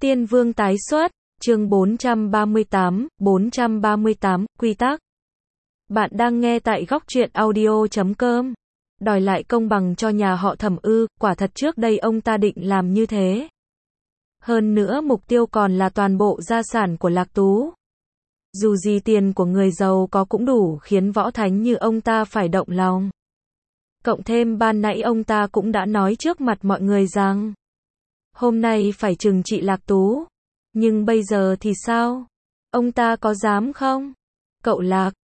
Tiên Vương tái xuất, chương 438, quy tắc. Bạn đang nghe tại góc truyện audio.com. Đòi lại công bằng cho nhà họ Thẩm ư, quả thật trước đây ông ta định làm như thế. Hơn nữa mục tiêu còn là toàn bộ gia sản của Lạc Tú. Dù gì tiền của người giàu có cũng đủ khiến võ thánh như ông ta phải động lòng. Cộng thêm ban nãy ông ta cũng đã nói trước mặt mọi người rằng hôm nay phải trừng trị Lạc Tú. Nhưng bây giờ thì sao? Ông ta có dám không? Cậu Lạc,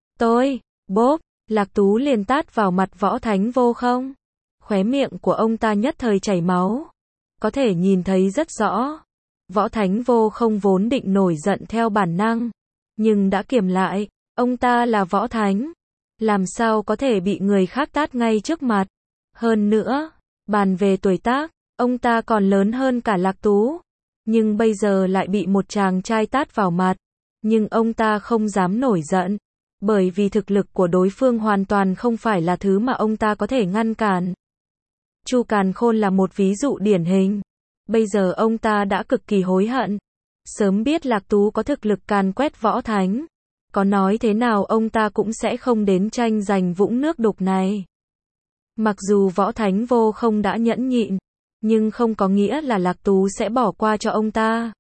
bốp, Lạc Tú liền tát vào mặt Võ Thánh Vô không? Khóe miệng của ông ta nhất thời chảy máu. Có thể nhìn thấy rất rõ. Võ Thánh Vô không vốn định nổi giận theo bản năng. Nhưng đã kiềm lại, ông ta là Võ Thánh. Làm sao có thể bị người khác tát ngay trước mặt? Hơn nữa, bàn về tuổi tác, ông ta còn lớn hơn cả Lạc Tú. Nhưng bây giờ lại bị một chàng trai tát vào mặt. Nhưng ông ta không dám nổi giận. Bởi vì thực lực của đối phương hoàn toàn không phải là thứ mà ông ta có thể ngăn cản. Chu Càn Khôn là một ví dụ điển hình. Bây giờ ông ta đã cực kỳ hối hận. Sớm biết Lạc Tú có thực lực càn quét Võ Thánh. Có nói thế nào ông ta cũng sẽ không đến tranh giành vũng nước đục này. Mặc dù Võ Thánh Vô không đã nhẫn nhịn, nhưng không có nghĩa là Lạc Tú sẽ bỏ qua cho ông ta.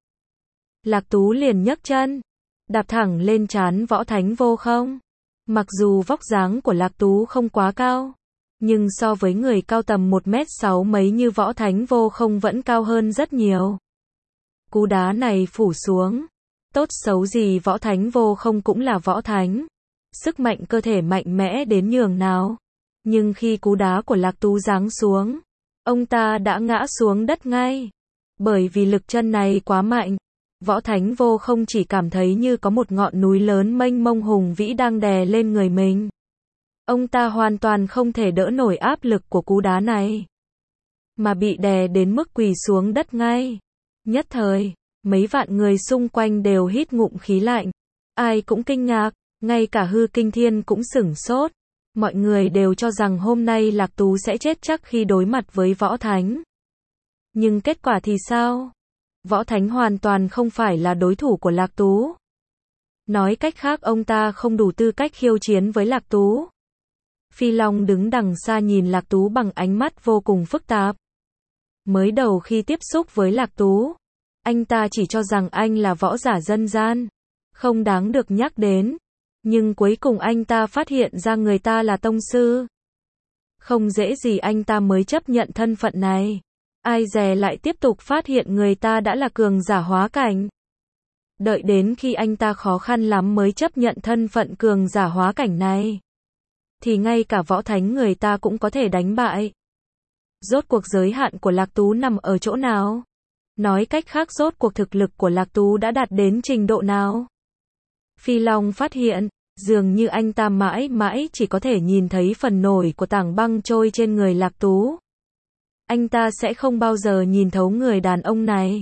Lạc Tú liền nhấc chân, đạp thẳng lên trán Võ Thánh Vô không. Mặc dù vóc dáng của Lạc Tú không quá cao, nhưng so với người cao tầm 1m6 mấy như Võ Thánh Vô không vẫn cao hơn rất nhiều. Cú đá này phủ xuống. Tốt xấu gì Võ Thánh Vô không cũng là Võ Thánh. Sức mạnh cơ thể mạnh mẽ đến nhường nào. Nhưng khi cú đá của Lạc Tú giáng xuống, ông ta đã ngã xuống đất ngay. Bởi vì lực chân này quá mạnh. Võ Thánh Vô không chỉ cảm thấy như có một ngọn núi lớn mênh mông hùng vĩ đang đè lên người mình. Ông ta hoàn toàn không thể đỡ nổi áp lực của cú đá này. Mà bị đè đến mức quỳ xuống đất ngay. Nhất thời, mấy vạn người xung quanh đều hít ngụm khí lạnh. Ai cũng kinh ngạc, ngay cả Hư Kinh Thiên cũng sửng sốt. Mọi người đều cho rằng hôm nay Lạc Tú sẽ chết chắc khi đối mặt với Võ Thánh. Nhưng kết quả thì sao? Võ Thánh hoàn toàn không phải là đối thủ của Lạc Tú. Nói cách khác ông ta không đủ tư cách khiêu chiến với Lạc Tú. Phi Long đứng đằng xa nhìn Lạc Tú bằng ánh mắt vô cùng phức tạp. Mới đầu khi tiếp xúc với Lạc Tú, anh ta chỉ cho rằng anh là võ giả dân gian, không đáng được nhắc đến. Nhưng cuối cùng anh ta phát hiện ra người ta là tông sư. Không dễ gì anh ta mới chấp nhận thân phận này. Ai dè lại tiếp tục phát hiện người ta đã là cường giả hóa cảnh. Đợi đến khi anh ta khó khăn lắm mới chấp nhận thân phận cường giả hóa cảnh này, thì ngay cả Võ Thánh người ta cũng có thể đánh bại. Rốt cuộc giới hạn của Lạc Tú nằm ở chỗ nào? Nói cách khác rốt cuộc thực lực của Lạc Tú đã đạt đến trình độ nào? Phi Long phát hiện, dường như anh ta mãi mãi chỉ có thể nhìn thấy phần nổi của tảng băng trôi trên người Lạc Tú. Anh ta sẽ không bao giờ nhìn thấu người đàn ông này.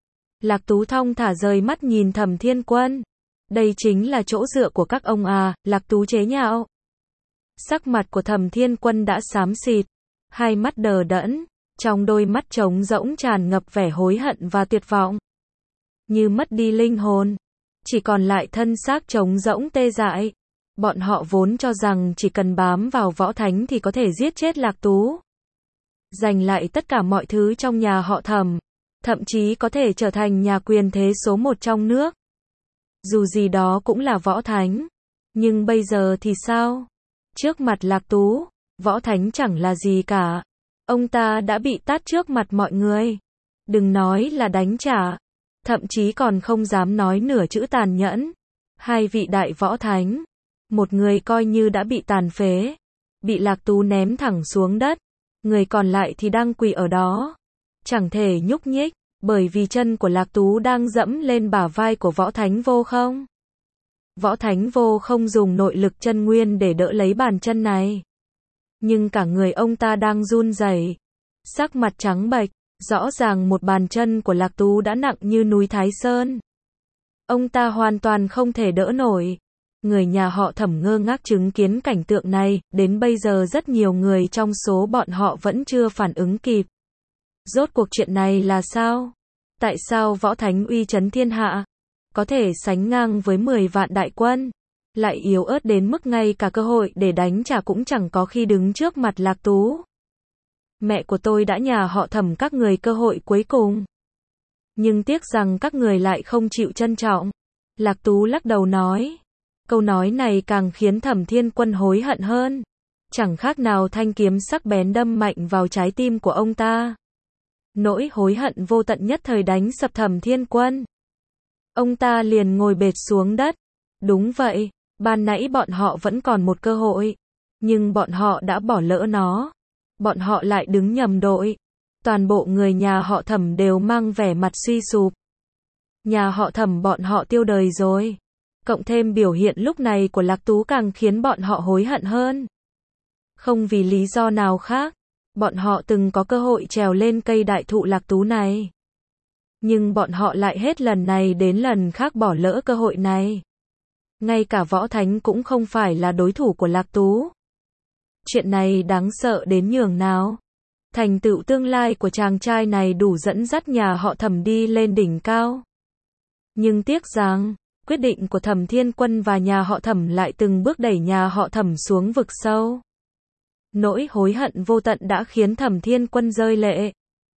Lạc Tú thong thả rời mắt nhìn Thẩm Thiên Quân. Đây chính là chỗ dựa của các ông à, Lạc Tú chế nhạo. Sắc mặt của Thẩm Thiên Quân đã xám xịt, hai mắt đờ đẫn, trong đôi mắt trống rỗng tràn ngập vẻ hối hận và tuyệt vọng. Như mất đi linh hồn, chỉ còn lại thân xác trống rỗng tê dại. Bọn họ vốn cho rằng chỉ cần bám vào Võ Thánh thì có thể giết chết Lạc Tú. Giành lại tất cả mọi thứ trong nhà họ Thẩm, thậm chí có thể trở thành nhà quyền thế số 1 trong nước. Dù gì đó cũng là Võ Thánh. Nhưng bây giờ thì sao? Trước mặt Lạc Tú, Võ Thánh chẳng là gì cả. Ông ta đã bị tát trước mặt mọi người. Đừng nói là đánh trả. Thậm chí còn không dám nói nửa chữ tàn nhẫn. Hai vị đại Võ Thánh. Một người coi như đã bị tàn phế. Bị Lạc Tú ném thẳng xuống đất. Người còn lại thì đang quỳ ở đó. Chẳng thể nhúc nhích. Bởi vì chân của Lạc Tú đang dẫm lên bả vai của Võ Thánh Vô không. Võ Thánh Vô không dùng nội lực chân nguyên để đỡ lấy bàn chân này. Nhưng cả người ông ta đang run rẩy, sắc mặt trắng bệch, rõ ràng một bàn chân của Lạc Tú đã nặng như núi Thái Sơn. Ông ta hoàn toàn không thể đỡ nổi. Người nhà họ Thẩm ngơ ngác chứng kiến cảnh tượng này, đến bây giờ rất nhiều người trong số bọn họ vẫn chưa phản ứng kịp. Rốt cuộc chuyện này là sao? Tại sao võ thánh uy chấn thiên hạ, có thể sánh ngang với 10 vạn đại quân, lại yếu ớt đến mức ngay cả cơ hội để đánh trả cũng chẳng có khi đứng trước mặt Lạc Tú. Mẹ của tôi đã nhà họ Thẩm các người cơ hội cuối cùng. Nhưng tiếc rằng các người lại không chịu trân trọng. Lạc Tú lắc đầu nói. Câu nói này càng khiến Thẩm Thiên Quân hối hận hơn. Chẳng khác nào thanh kiếm sắc bén đâm mạnh vào trái tim của ông ta. Nỗi hối hận vô tận nhất thời đánh sập Thẩm Thiên Quân. Ông ta liền ngồi bệt xuống đất. Đúng vậy, ban nãy bọn họ vẫn còn một cơ hội. Nhưng bọn họ đã bỏ lỡ nó. Bọn họ lại đứng nhầm đội. Toàn bộ người nhà họ Thẩm đều mang vẻ mặt suy sụp. Nhà họ Thẩm bọn họ tiêu đời rồi. Cộng thêm biểu hiện lúc này của Lạc Tú càng khiến bọn họ hối hận hơn. Không vì lý do nào khác, bọn họ từng có cơ hội trèo lên cây đại thụ Lạc Tú này. Nhưng bọn họ lại hết lần này đến lần khác bỏ lỡ cơ hội này. Ngay cả võ thánh cũng không phải là đối thủ của Lạc Tú. Chuyện này đáng sợ đến nhường nào. Thành tựu tương lai của chàng trai này đủ dẫn dắt nhà họ Thẩm đi lên đỉnh cao. Nhưng tiếc rằng, quyết định của Thẩm Thiên Quân và nhà họ Thẩm lại từng bước đẩy nhà họ Thẩm xuống vực sâu. Nỗi hối hận vô tận đã khiến Thẩm Thiên Quân rơi lệ.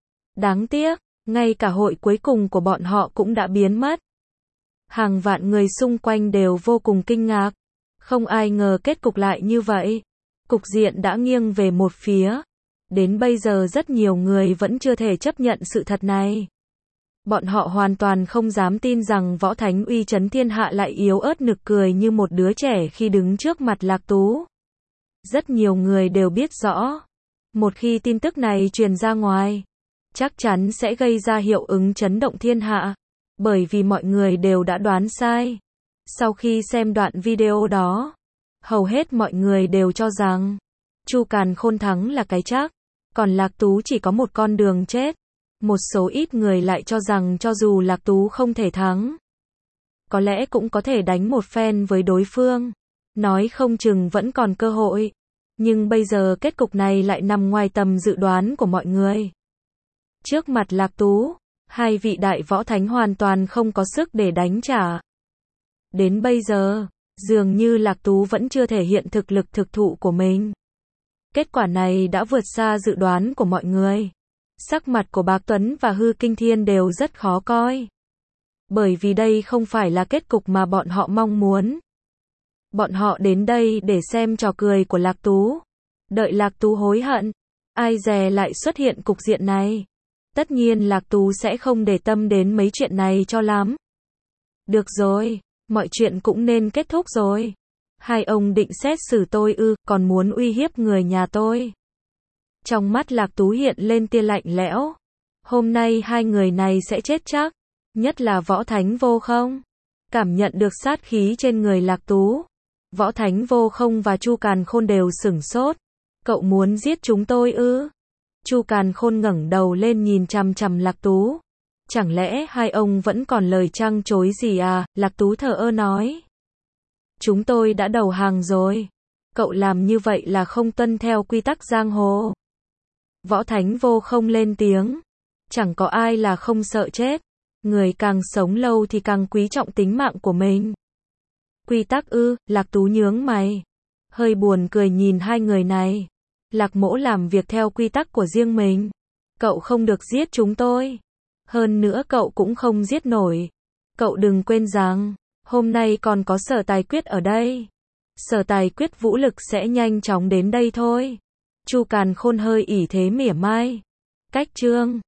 Đáng tiếc, ngay cả hội cuối cùng của bọn họ cũng đã biến mất. Hàng vạn người xung quanh đều vô cùng kinh ngạc. Không ai ngờ kết cục lại như vậy. Cục diện đã nghiêng về một phía. Đến bây giờ rất nhiều người vẫn chưa thể chấp nhận sự thật này. Bọn họ hoàn toàn không dám tin rằng võ thánh uy chấn thiên hạ lại yếu ớt nực cười như một đứa trẻ khi đứng trước mặt Lạc Tú. Rất nhiều người đều biết rõ. Một khi tin tức này truyền ra ngoài, chắc chắn sẽ gây ra hiệu ứng chấn động thiên hạ. Bởi vì mọi người đều đã đoán sai. Sau khi xem đoạn video đó, hầu hết mọi người đều cho rằng Chu Càn Khôn thắng là cái chắc, còn Lạc Tú chỉ có một con đường chết. Một số ít người lại cho rằng cho dù Lạc Tú không thể thắng, có lẽ cũng có thể đánh một phen với đối phương. Nói không chừng vẫn còn cơ hội. Nhưng bây giờ kết cục này lại nằm ngoài tầm dự đoán của mọi người. Trước mặt Lạc Tú, hai vị đại võ thánh hoàn toàn không có sức để đánh trả. Đến bây giờ, dường như Lạc Tú vẫn chưa thể hiện thực lực thực thụ của mình. Kết quả này đã vượt xa dự đoán của mọi người. Sắc mặt của Bạc Tuấn và Hư Kinh Thiên đều rất khó coi. Bởi vì đây không phải là kết cục mà bọn họ mong muốn. Bọn họ đến đây để xem trò cười của Lạc Tú. Đợi Lạc Tú hối hận. Ai dè lại xuất hiện cục diện này. Tất nhiên Lạc Tú sẽ không để tâm đến mấy chuyện này cho lắm. Được rồi, mọi chuyện cũng nên kết thúc rồi. Hai ông định xét xử tôi ư, còn muốn uy hiếp người nhà tôi. Trong mắt Lạc Tú hiện lên tia lạnh lẽo. Hôm nay hai người này sẽ chết chắc. Nhất là Võ Thánh Vô Không. Cảm nhận được sát khí trên người Lạc Tú. Võ Thánh Vô Không và Chu Càn Khôn đều sửng sốt. Cậu muốn giết chúng tôi ư? Chu Càn Khôn ngẩng đầu lên nhìn chằm chằm Lạc Tú. Chẳng lẽ hai ông vẫn còn lời trăng chối gì à? Lạc Tú thờ ơ nói. Chúng tôi đã đầu hàng rồi. Cậu làm như vậy là không tuân theo quy tắc giang hồ. Võ Thánh Vô Không lên tiếng. Chẳng có ai là không sợ chết. Người càng sống lâu thì càng quý trọng tính mạng của mình. Quy tắc ư? Lạc Tú nhướng mày. Hơi buồn cười nhìn hai người này. Lạc Mỗ làm việc theo quy tắc của riêng mình. Cậu không được giết chúng tôi. Hơn nữa cậu cũng không giết nổi. Cậu đừng quên rằng, hôm nay còn có Sở Tài Quyết ở đây. Sở Tài Quyết vũ lực sẽ nhanh chóng đến đây thôi. Chu Càn Khôn hơi ỷ thế mỉa mai. Cách chương